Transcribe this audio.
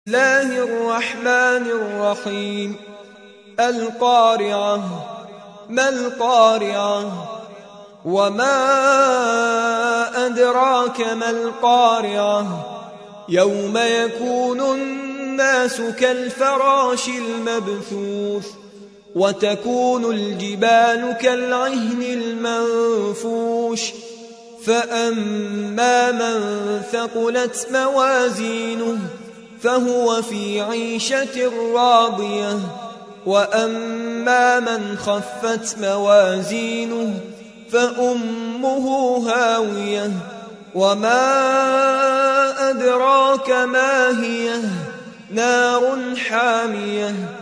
الله الرحمن الرحيم. القارعة. ما القارعة؟ وما أدراك ما القارعة؟ يوم يكون الناس كالفراش المبثوث وتكون الجبال كالعهن المنفوش فأما من ثقلت موازينه فهو في عيشة راضية وأما من خفت موازينه فأمه هاوية وما أدراك ما هي نار حامية